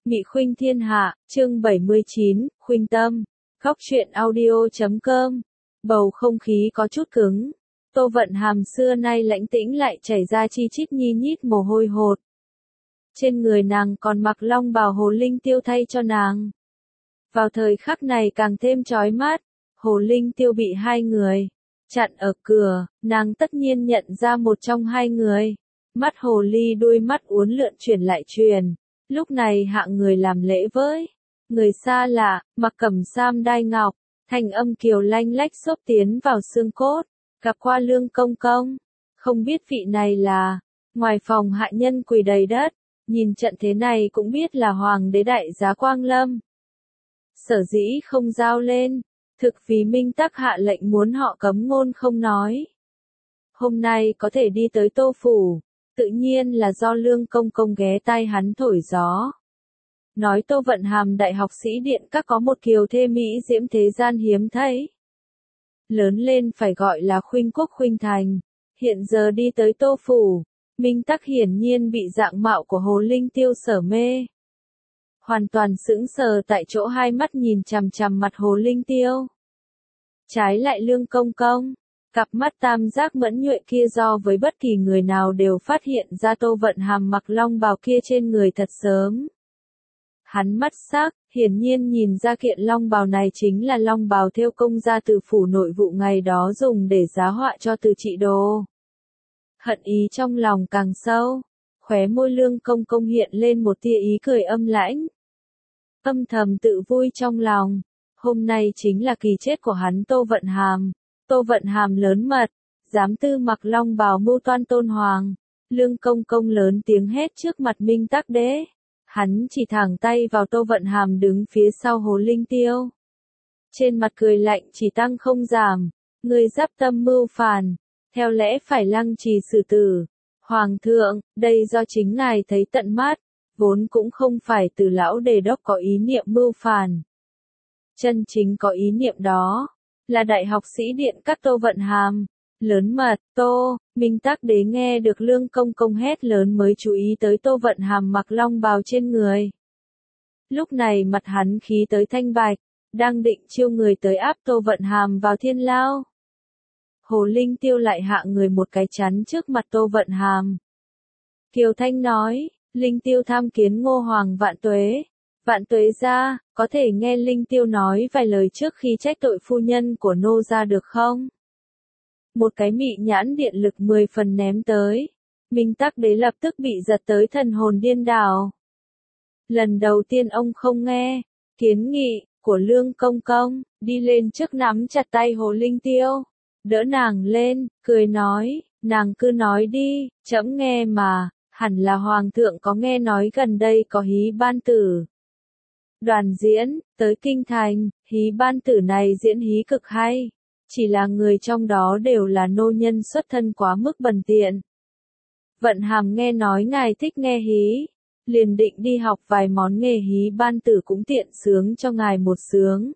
Mị Khuynh Thiên Hạ, chương 79, Khuynh Tâm, Góc truyện audio.com. Bầu không khí có chút cứng. Tô Vận Hàm xưa nay lãnh tĩnh lại chảy ra chi chít nhi nhít mồ hôi hột. Trên người nàng còn mặc long bào Hồ Linh Tiêu thay cho nàng. Vào thời khắc này càng thêm chói mắt, Hồ Linh Tiêu bị hai người chặn ở cửa, nàng tất nhiên nhận ra một trong hai người. Mắt hồ ly đuôi mắt uốn lượn chuyển lại truyền. Lúc này hạng người làm lễ với người xa lạ, mặc cẩm sam đai ngọc, thanh âm kiều lanh lách xốp tiến vào xương cốt, gặp qua Lương công công, không biết vị này là. Ngoài phòng hạ nhân quỳ đầy đất, nhìn trận thế này cũng biết là hoàng đế đại giá Quang Lâm. Sở dĩ không giao lên, thực vì Minh Tắc hạ lệnh muốn họ cấm ngôn không nói. Hôm nay có thể đi tới Tô phủ, tự nhiên là do Lương công công ghé tai hắn thổi gió. Nói Tô Vận Hàm đại học sĩ điện các có một kiều thê mỹ diễm thế gian hiếm thấy. Lớn lên phải gọi là Khuynh Quốc Khuynh Thành, hiện giờ đi tới Tô phủ, Minh Tắc hiển nhiên bị dạng mạo của Hồ Linh Tiêu sở mê. Hoàn toàn sững sờ tại chỗ, hai mắt nhìn chằm chằm mặt Hồ Linh Tiêu. Trái lại Lương công công, cặp mắt tam giác mẫn nhuệ kia do với bất kỳ người nào đều phát hiện ra Tô Vận Hàm mặc long bào kia trên người thật sớm. Hắn mắt sắc, hiển nhiên nhìn ra kiện long bào này chính là long bào thêu công gia từ phủ nội vụ ngày đó dùng để giá họa cho Từ Trị Đồ. Hận ý trong lòng càng sâu, khóe môi Lương công công hiện lên một tia ý cười âm lãnh. Âm thầm tự vui trong lòng, hôm nay chính là kỳ chết của hắn Tô Vận Hàm. Tô Vận Hàm lớn mật, dám tư mặc long bào mưu toan tôn hoàng. Lương công công lớn tiếng hét trước mặt Minh Tắc đế. Hắn chỉ thẳng tay vào Tô Vận Hàm đứng phía sau Hồ Linh Tiêu. Trên mặt cười lạnh chỉ tăng không giảm. Người giáp tâm mưu phản, theo lẽ phải lăng trì xử tử. Hoàng thượng, đây do chính ngài thấy tận mắt, vốn cũng không phải Từ lão đề đốc có ý niệm mưu phản. Chân chính có ý niệm đó là đại học sĩ điện các Tô Vận Hàm. Lớn mật, Minh Tắc đế nghe được Lương công công hét lớn mới chú ý tới Tô Vận Hàm mặc long bào trên người. Lúc này mặt hắn khí tới thanh bạch, đang định chiêu người tới áp Tô Vận Hàm vào thiên lao. Hồ Linh Tiêu lại hạ người một cái chắn trước mặt Tô Vận Hàm. Kiều Thanh nói, Linh Tiêu tham kiến Ngô Hoàng vạn tuế. Vạn tuế gia, có thể nghe Linh Tiêu nói vài lời trước khi trách tội phu nhân của nô gia được không? Một cái mị nhãn điện lực 10 phần ném tới. Minh Tắc đế lập tức bị giật tới thần hồn điên đảo. Lần đầu tiên ông không nghe kiến nghị của Lương công công, đi lên trước nắm chặt tay Hồ Linh Tiêu, đỡ nàng lên, cười nói, nàng cứ nói đi, trẫm nghe mà, hẳn là hoàng thượng có nghe nói gần đây có hí ban tử. Đoàn diễn, tới kinh thành, hí ban tử này diễn hí cực hay. Chỉ là người trong đó đều là nô nhân xuất thân quá mức bần tiện. Vận Hàm nghe nói ngài thích nghe hí, liền định đi học vài món nghề hí ban tử cũng tiện sướng cho ngài một sướng.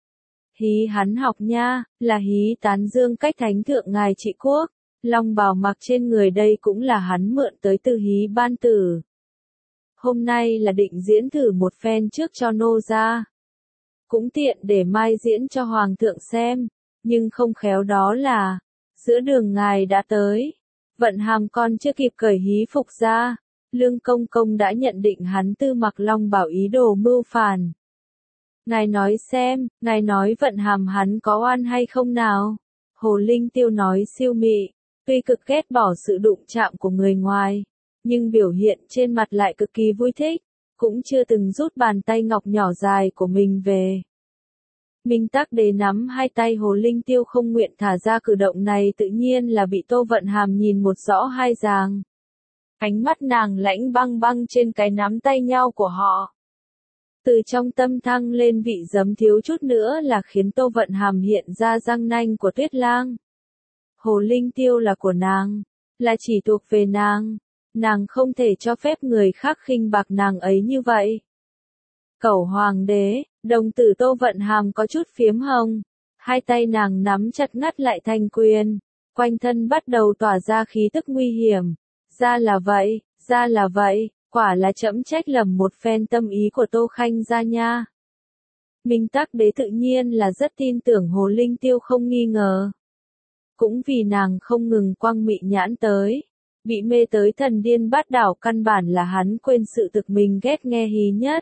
Hí hắn học nha, là hí tán dương cách thánh thượng ngài trị quốc, long bào mặc trên người đây cũng là hắn mượn tới từ hí ban tử. Hôm nay là định diễn thử một phen trước cho nô gia. Cũng tiện để mai diễn cho hoàng thượng xem. Nhưng không khéo đó là, giữa đường ngài đã tới. Vận Hàm con chưa kịp cởi hí phục ra. Lương công công đã nhận định hắn tư mặc long bào ý đồ mưu phản. Ngài nói xem, ngài nói Vận Hàm hắn có oan hay không nào? Hồ Linh Tiêu nói siêu mị, tuy cực ghét bỏ sự đụng chạm của người ngoài, nhưng biểu hiện trên mặt lại cực kỳ vui thích, cũng chưa từng rút bàn tay ngọc nhỏ dài của mình về. Minh Tắc đế nắm hai tay Hồ Linh Tiêu không nguyện thả ra, cử động này tự nhiên là bị Tô Vận Hàm nhìn một rõ hai ràng. Ánh mắt nàng lãnh băng băng trên cái nắm tay nhau của họ. Từ trong tâm thăng lên vị giấm thiếu chút nữa là khiến Tô Vận Hàm hiện ra răng nanh của Tuyết Lang. Hồ Linh Tiêu là của nàng, là chỉ thuộc về nàng không thể cho phép người khác khinh bạc nàng ấy như vậy. Cẩu hoàng đế, đồng tử Tô Vận Hàm có chút phiếm hồng, hai tay nàng nắm chặt ngắt lại thành quyền, quanh thân bắt đầu tỏa ra khí tức nguy hiểm. Ra là vậy, Quả là trẫm trách lầm một phen tâm ý của Tô Khanh gia nha. Minh Tắc Đế tự nhiên là rất tin tưởng Hồ Linh Tiêu không nghi ngờ. Cũng vì nàng không ngừng quăng mị nhãn tới, bị mê tới thần điên bát đảo, căn bản là hắn quên sự thực mình ghét nghe hí nhất.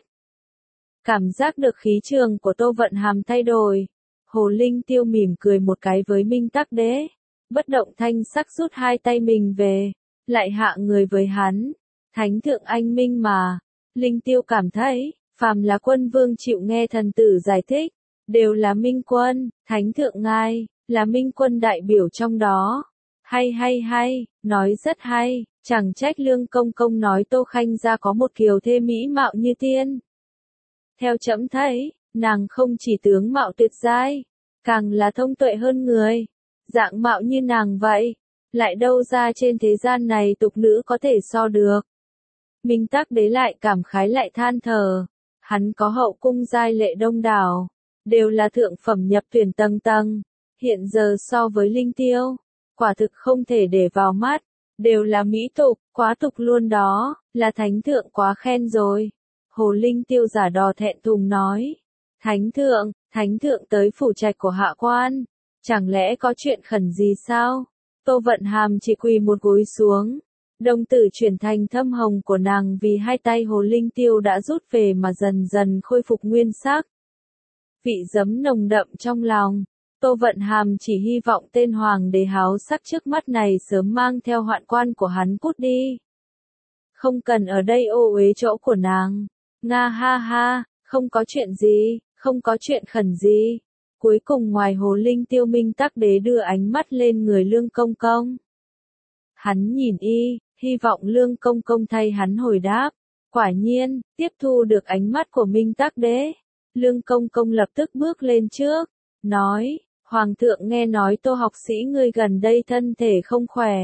Cảm giác được khí trường của Tô Vận Hàm thay đổi, Hồ Linh Tiêu mỉm cười một cái với Minh Tắc Đế, bất động thanh sắc rút hai tay mình về, lại hạ người với hắn. Thánh thượng anh minh mà, Linh Tiêu cảm thấy, phàm là quân vương chịu nghe thần tử giải thích, đều là minh quân, thánh thượng ngài, là minh quân đại biểu trong đó. Hay, nói rất hay, chẳng trách Lương Công Công nói Tô Khanh gia có một kiều thê mỹ mạo như tiên. Theo trẫm thấy, nàng không chỉ tướng mạo tuyệt giai, càng là thông tuệ hơn người, dạng mạo như nàng vậy, lại đâu ra trên thế gian này tục nữ có thể so được. Minh Tắc Đế lại cảm khái lại than thở, hắn có hậu cung giai lệ đông đảo, đều là thượng phẩm nhập tuyển tầng tầng, hiện giờ so với Linh Tiêu, quả thực không thể để vào mắt, đều là mỹ tục, quá tục luôn đó, là thánh thượng quá khen rồi. Hồ Linh Tiêu giả đò thẹn thùng nói, thánh thượng tới phủ trạch của hạ quan, chẳng lẽ có chuyện khẩn gì sao? Tô Vận Hàm chỉ quỳ một gối xuống, đồng tử chuyển thành thâm hồng của nàng vì hai tay Hồ Linh Tiêu đã rút về mà dần dần khôi phục nguyên sắc. Vị giấm nồng đậm trong lòng, Tô Vận Hàm chỉ hy vọng tên hoàng đế háo sắc trước mắt này sớm mang theo hoạn quan của hắn cút đi. Không cần ở đây ô uế chỗ của nàng. Nga ha ha, không có chuyện gì, không có chuyện khẩn gì. Cuối cùng ngoài Hồ Linh Tiêu, Minh Tắc Đế đưa ánh mắt lên người Lương Công Công. Hắn nhìn hy vọng Lương Công Công thay hắn hồi đáp. Quả nhiên, tiếp thu được ánh mắt của Minh Tắc Đế, Lương Công Công lập tức bước lên trước, nói, Hoàng thượng nghe nói Tô học sĩ ngươi gần đây thân thể không khỏe.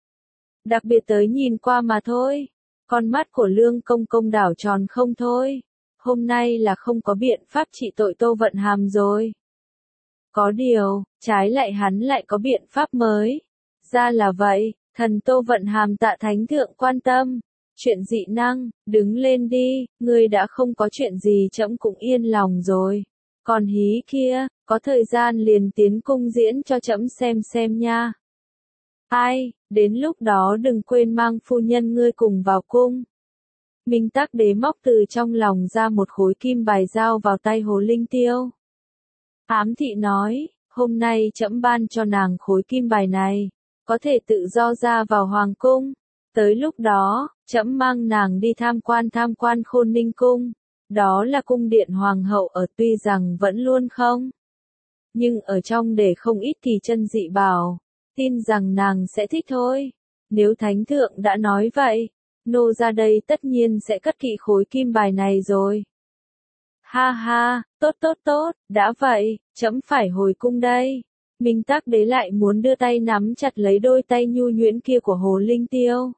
Đặc biệt tới nhìn qua mà thôi. Con mắt của Lương Công Công đảo tròn không thôi. Hôm nay là không có biện pháp trị tội Tô Vận Hàm rồi. Có điều, trái lại hắn lại có biện pháp mới. Ra là vậy, thần Tô Vận Hàm tạ thánh thượng quan tâm. Chuyện dị năng, đứng lên đi, ngươi đã không có chuyện gì trẫm cũng yên lòng rồi. Còn hí kia, có thời gian liền tiến cung diễn cho trẫm xem nha. Ai, đến lúc đó đừng quên mang phu nhân ngươi cùng vào cung. Minh Tắc Đế móc từ trong lòng ra một khối kim bài giao vào tay Hồ Linh Tiêu. Ám thị nói, hôm nay trẫm ban cho nàng khối kim bài này, có thể tự do ra vào hoàng cung. Tới lúc đó, trẫm mang nàng đi tham quan Khôn Ninh cung. Đó là cung điện hoàng hậu ở, tuy rằng vẫn luôn không. Nhưng ở trong để không ít kỳ chân dị bảo. Tin rằng nàng sẽ thích thôi. Nếu thánh thượng đã nói vậy, nô ra đây tất nhiên sẽ cất kỹ khối kim bài này rồi. Ha ha, tốt, đã vậy, trẫm phải hồi cung đây. Minh Tắc Đế lại muốn đưa tay nắm chặt lấy đôi tay nhu nhuyễn kia của Hồ Linh Tiêu.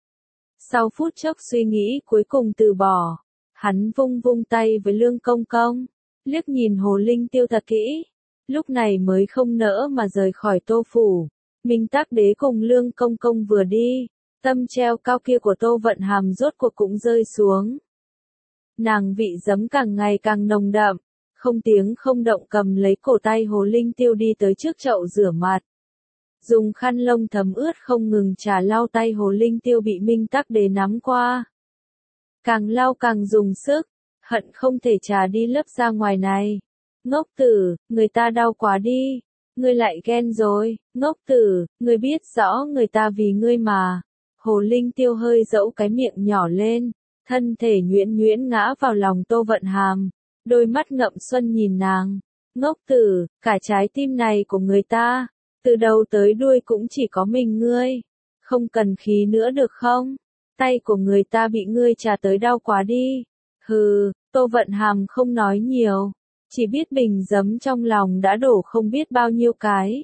Sau phút chốc suy nghĩ cuối cùng từ bỏ, hắn vung tay với Lương Công Công, liếc nhìn Hồ Linh Tiêu thật kỹ, lúc này mới không nỡ mà rời khỏi Tô phủ. Minh Tắc Đế cùng Lương Công Công vừa đi, tâm treo cao kia của Tô Vận Hàm rốt cuộc cũng rơi xuống. Nàng vị giấm càng ngày càng nồng đậm, không tiếng không động cầm lấy cổ tay Hồ Linh Tiêu đi tới trước chậu rửa mặt. Dùng khăn lông thấm ướt không ngừng chà lau tay Hồ Linh Tiêu bị Minh Tắc Đế nắm qua. Càng lau càng dùng sức, hận không thể chà đi lớp ra ngoài này. Ngốc tử, người ta đau quá đi. Ngươi lại ghen rồi, ngốc tử, ngươi biết rõ người ta vì ngươi mà. Hồ Linh Tiêu hơi dẫu cái miệng nhỏ lên, thân thể nhuyễn ngã vào lòng Tô Vận Hàm, đôi mắt ngậm xuân nhìn nàng. Ngốc tử, cả trái tim này của người ta, từ đầu tới đuôi cũng chỉ có mình ngươi. Không cần khí nữa được không? Tay của người ta bị ngươi chà tới đau quá đi. Hừ, Tô Vận Hàm không nói nhiều. Chỉ biết bình giấm trong lòng đã đổ không biết bao nhiêu cái.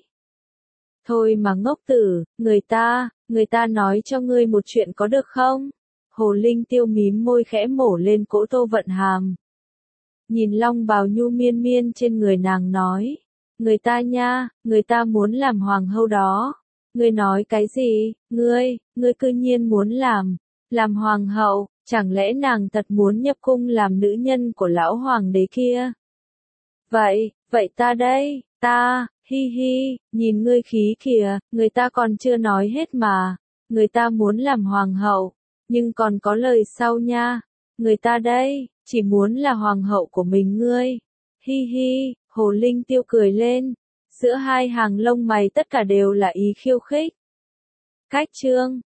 Thôi mà ngốc tử, người ta nói cho ngươi một chuyện có được không? Hồ Linh Tiêu mím môi khẽ mổ lên cỗ Tô Vận Hàm. Nhìn long bào nhu miên trên người nàng nói. Người ta muốn làm hoàng hậu đó. Ngươi nói cái gì? Ngươi cư nhiên muốn làm hoàng hậu, Chẳng lẽ nàng thật muốn nhập cung làm nữ nhân của lão hoàng đế kia? Vậy ta đây, hi hi, nhìn ngươi khí kìa, người ta còn chưa nói hết mà. Người ta muốn làm hoàng hậu, nhưng còn có lời sau nha. Người ta đây, chỉ muốn là hoàng hậu của mình ngươi. Hi hi, Hồ Linh Tiêu cười lên. Giữa hai hàng lông mày tất cả đều là ý khiêu khích. Cách chương